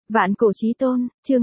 Vạn cổ chí tôn, chương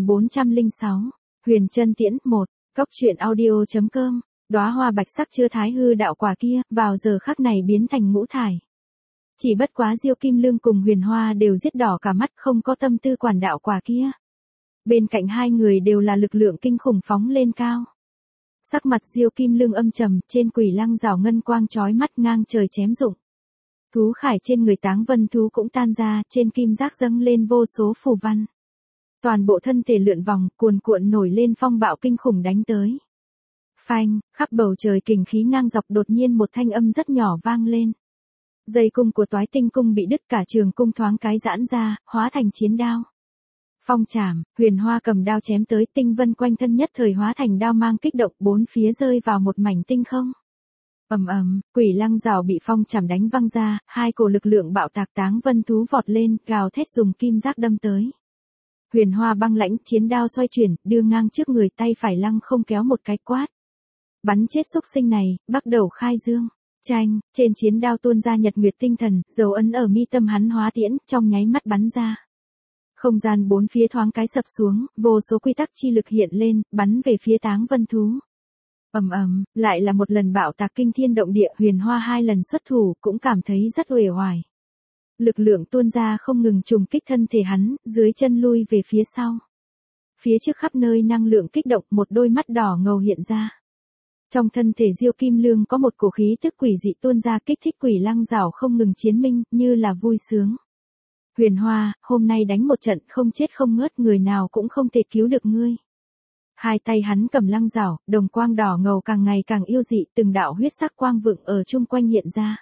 2406, Huyền Chân Tiễn 1, Cốc truyện audio.com, đóa hoa bạch sắc chưa thái hư đạo quả kia, vào giờ khắc này biến thành ngũ thải. Chỉ bất quá Diêu Kim Lương cùng Huyền Hoa đều giết đỏ cả mắt, không có tâm tư quản đạo quả kia. Bên cạnh hai người đều là lực lượng kinh khủng phóng lên cao. Sắc mặt Diêu Kim Lương âm trầm, trên quỷ lăng rào ngân quang chói mắt ngang trời chém rụng. Thú khải trên người Táng Vân thú cũng tan ra, trên kim giác dâng lên vô số phù văn. Toàn bộ thân thể lượn vòng, cuồn cuộn nổi lên phong bạo kinh khủng đánh tới. Phanh, khắp bầu trời kình khí ngang dọc, đột nhiên một thanh âm rất nhỏ vang lên. Dây cung của Toái Tinh cung bị đứt, cả trường cung thoáng cái giãn ra, hóa thành chiến đao. Phong chảm, Huyền Hoa cầm đao chém tới, tinh vân quanh thân nhất thời hóa thành đao mang kích động, bốn phía rơi vào một mảnh tinh không. Ầm ầm, quỷ lăng rào bị phong chảm đánh văng ra, hai cổ lực lượng bạo tạc. Táng Vân thú vọt lên, gào thét dùng kim giác đâm tới. Huyền Hoa băng lãnh, chiến đao xoay chuyển, đưa ngang trước người, tay phải lăng không kéo một cái quát. Bắn chết xúc sinh này, bắt đầu khai dương. Chanh, trên chiến đao tuôn ra nhật nguyệt tinh thần, dấu ấn ở mi tâm hắn hóa tiễn, trong nháy mắt bắn ra. Không gian bốn phía thoáng cái sập xuống, vô số quy tắc chi lực hiện lên, bắn về phía Táng Vân thú. Ầm ầm, lại là một lần bạo tạc kinh thiên động địa. Huyền Hoa hai lần xuất thủ, cũng cảm thấy rất uể oải. Lực lượng tuôn ra không ngừng trùng kích thân thể hắn, dưới chân lui về phía sau. Phía trước khắp nơi năng lượng kích động, một đôi mắt đỏ ngầu hiện ra. Trong thân thể Diêu Kim Lương có một cổ khí tức quỷ dị tuôn ra, kích thích quỷ lăng rào không ngừng chiến minh, như là vui sướng. Huyền Hoa, hôm nay đánh một trận không chết không ngớt, người nào cũng không thể cứu được ngươi. Hai tay hắn cầm lăng rào, đồng quang đỏ ngầu càng ngày càng yêu dị, từng đạo huyết sắc quang vượng ở chung quanh hiện ra.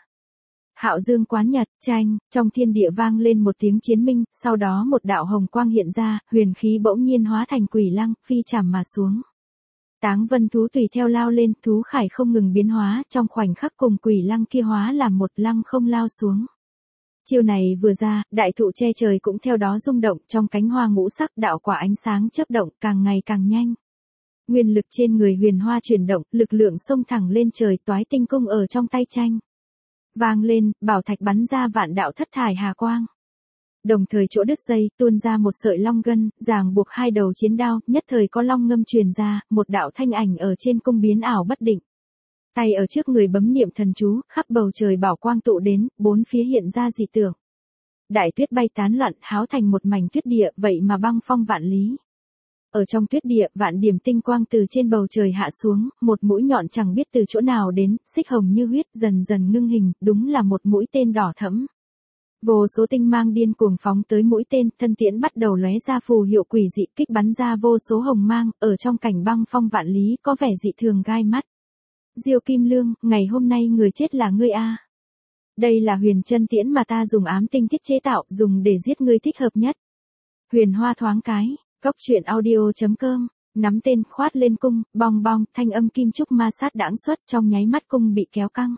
Hạo dương quán nhật, chanh, trong thiên địa vang lên một tiếng chiến minh, sau đó một đạo hồng quang hiện ra, huyền khí bỗng nhiên hóa thành quỷ lăng, phi chảm mà xuống. Táng Vân thú tùy theo lao lên, thú khải không ngừng biến hóa, trong khoảnh khắc cùng quỷ lăng kia hóa làm một, lăng không lao xuống. Chiêu này vừa ra, đại thụ che trời cũng theo đó rung động, trong cánh hoa ngũ sắc đạo quả ánh sáng chớp động, càng ngày càng nhanh. Nguyên lực trên người Huyền Hoa chuyển động, lực lượng xông thẳng lên trời. Toái Tinh cung ở trong tay tranh vang lên, bảo thạch bắn ra vạn đạo thất thải hà quang. Đồng thời chỗ đứt dây, tuôn ra một sợi long gân, ràng buộc hai đầu chiến đao, nhất thời có long ngâm truyền ra, một đạo thanh ảnh ở trên cung biến ảo bất định. Tay ở trước người bấm niệm thần chú, khắp bầu trời bảo quang tụ đến, bốn phía hiện ra dị tượng. Đại tuyết bay tán loạn, háo thành một mảnh tuyết địa, vậy mà băng phong vạn lý. Ở trong tuyết địa, vạn điểm tinh quang từ trên bầu trời hạ xuống, một mũi nhọn chẳng biết từ chỗ nào đến, xích hồng như huyết, dần dần ngưng hình, đúng là một mũi tên đỏ thẫm. Vô số tinh mang điên cuồng phóng tới mũi tên, thân tiễn bắt đầu lóe ra phù hiệu quỷ dị, kích bắn ra vô số hồng mang, ở trong cảnh băng phong vạn lý, có vẻ dị thường gai mắt. Diêu Kim Lương, ngày hôm nay người chết là ngươi a. Đây là Huyền Chân Tiễn mà ta dùng ám tinh thiết chế tạo, dùng để giết ngươi thích hợp nhất. Huyền Hoa thoáng cái, Cốc truyện audio.com, nắm tên khoát lên cung, bong bong, thanh âm kim trúc ma sát đãng xuất, trong nháy mắt cung bị kéo căng.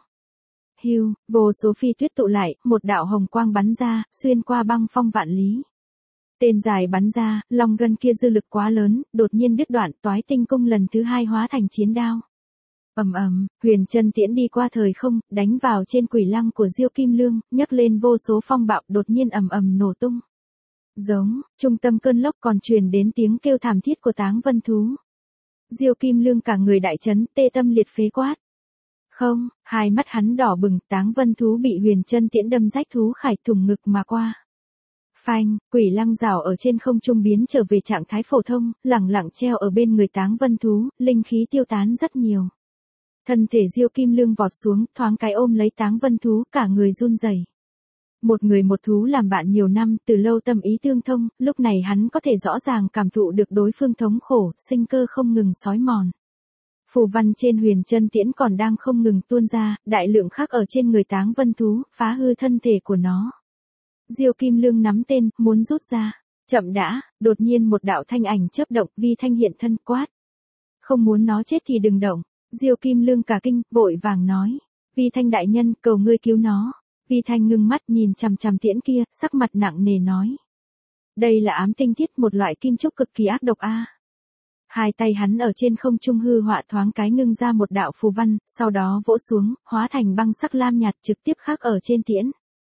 Hưu, vô số phi tuyết tụ lại, một đạo hồng quang bắn ra, xuyên qua băng phong vạn lý. Tên dài bắn ra, long gân kia dư lực quá lớn, đột nhiên đứt đoạn. Toái Tinh cung lần thứ hai hóa thành chiến đao. Ầm ầm, Huyền Chân Tiễn đi qua thời không, đánh vào trên quỷ lăng của Diêu Kim Lương, nhấc lên vô số phong bạo, đột nhiên ầm ầm nổ tung. Giống, trung tâm cơn lốc còn truyền đến tiếng kêu thảm thiết của Táng Vân thú. Diêu Kim Lương cả người đại chấn, tê tâm liệt phế quát. Không, hai mắt hắn đỏ bừng. Táng Vân thú bị Huyền Chân Tiễn đâm rách thú khải, thủng ngực mà qua. Phanh, quỷ lăng rào ở trên không trung biến trở về trạng thái phổ thông, lẳng lặng treo ở bên người Táng Vân thú, linh khí tiêu tán rất nhiều. Thân thể Diêu Kim Lương vọt xuống, thoáng cái ôm lấy Táng Vân thú, cả người run rẩy. Một người một thú làm bạn nhiều năm, từ lâu tâm ý tương thông, lúc này hắn có thể rõ ràng cảm thụ được đối phương thống khổ, sinh cơ không ngừng xói mòn. Phù văn trên Huyền Chân Tiễn còn đang không ngừng tuôn ra, đại lượng khắc ở trên người Táng Vân thú, phá hư thân thể của nó. Diêu Kim Lương nắm tên, muốn rút ra. Chậm đã, đột nhiên một đạo thanh ảnh chớp động, Vi Thanh hiện thân quát. Không muốn nó chết thì đừng động. Diêu Kim Lương cả kinh, vội vàng nói. Vi Thanh đại nhân, cầu ngươi cứu nó. Vi Thanh ngưng mắt nhìn chằm chằm tiễn kia, sắc mặt nặng nề nói. Đây là ám tinh thiết, một loại kim trúc cực kỳ ác độc a. Hai tay hắn ở trên không trung hư họa thoáng cái ngưng ra một đạo phù văn, sau đó vỗ xuống, hóa thành băng sắc lam nhạt trực tiếp khắc ở trên tiễn.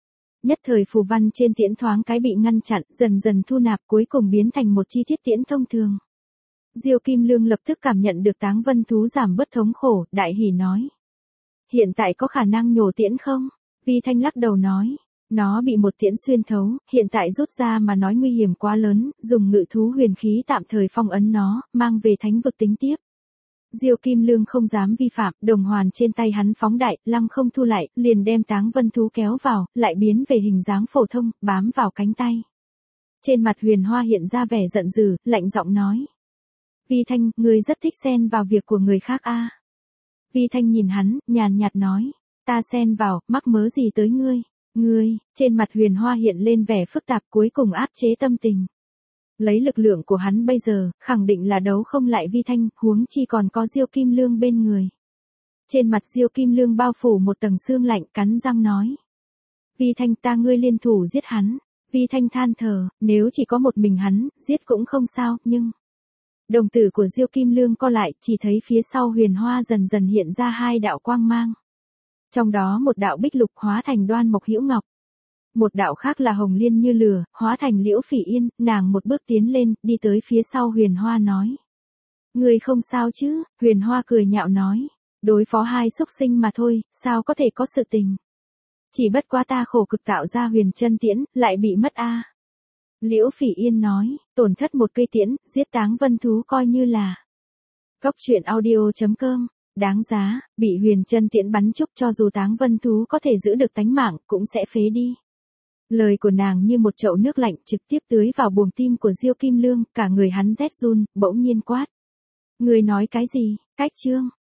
Nhất thời phù văn trên tiễn thoáng cái bị ngăn chặn, dần dần thu nạp cuối cùng biến thành một chi tiết tiễn thông thường. Diêu Kim Lương lập tức cảm nhận được Táng Vân thú giảm bớt thống khổ, đại hỉ nói. Hiện tại có khả năng nhổ tiễn không? Vi Thanh lắc đầu nói. Nó bị một tiễn xuyên thấu, hiện tại rút ra mà nói nguy hiểm quá lớn, dùng ngự thú huyền khí tạm thời phong ấn nó, mang về thánh vực tính tiếp. Diêu Kim Lương không dám vi phạm, đồng hoàn trên tay hắn phóng đại, lăng không thu lại, liền đem Táng Vân thú kéo vào, lại biến về hình dáng phổ thông, bám vào cánh tay. Trên mặt Huyền Hoa hiện ra vẻ giận dữ, lạnh giọng nói. Vi Thanh, ngươi rất thích xen vào việc của người khác a. Vi Thanh nhìn hắn, nhàn nhạt nói. Ta xen vào, mắc mớ gì tới ngươi? Ngươi, trên mặt Huyền Hoa hiện lên vẻ phức tạp cuối cùng áp chế tâm tình. Lấy lực lượng của hắn bây giờ, khẳng định là đấu không lại Vi Thanh, huống chi còn có Diêu Kim Lương bên người. Trên mặt Diêu Kim Lương bao phủ một tầng sương lạnh, cắn răng nói. Vi Thanh, ta ngươi liên thủ giết hắn. Vi Thanh than thở, nếu chỉ có một mình hắn, giết cũng không sao, nhưng... Đồng tử của Diêu Kim Lương co lại, chỉ thấy phía sau Huyền Hoa dần dần hiện ra hai đạo quang mang. Trong đó một đạo bích lục hóa thành Đoan Mộc Hữu Ngọc. Một đạo khác là Hồng Liên như lửa, hóa thành Liễu Phỉ Yên, nàng một bước tiến lên, đi tới phía sau Huyền Hoa nói. Người không sao chứ? Huyền Hoa cười nhạo nói. Đối phó hai xúc sinh mà thôi, sao có thể có sự tình? Chỉ bất quá ta khổ cực tạo ra Huyền Chân Tiễn, lại bị mất a. Liễu Phỉ Yên nói, tổn thất một cây tiễn, giết Táng Vân thú coi như là. Góc truyện audio.com, đáng giá, bị Huyền Chân Tiễn bắn trúng cho dù Táng Vân thú có thể giữ được tánh mạng, cũng sẽ phế đi. Lời của nàng như một chậu nước lạnh trực tiếp tưới vào buồng tim của Diêu Kim Lương, cả người hắn rét run, bỗng nhiên quát. Người nói cái gì? Cách chương.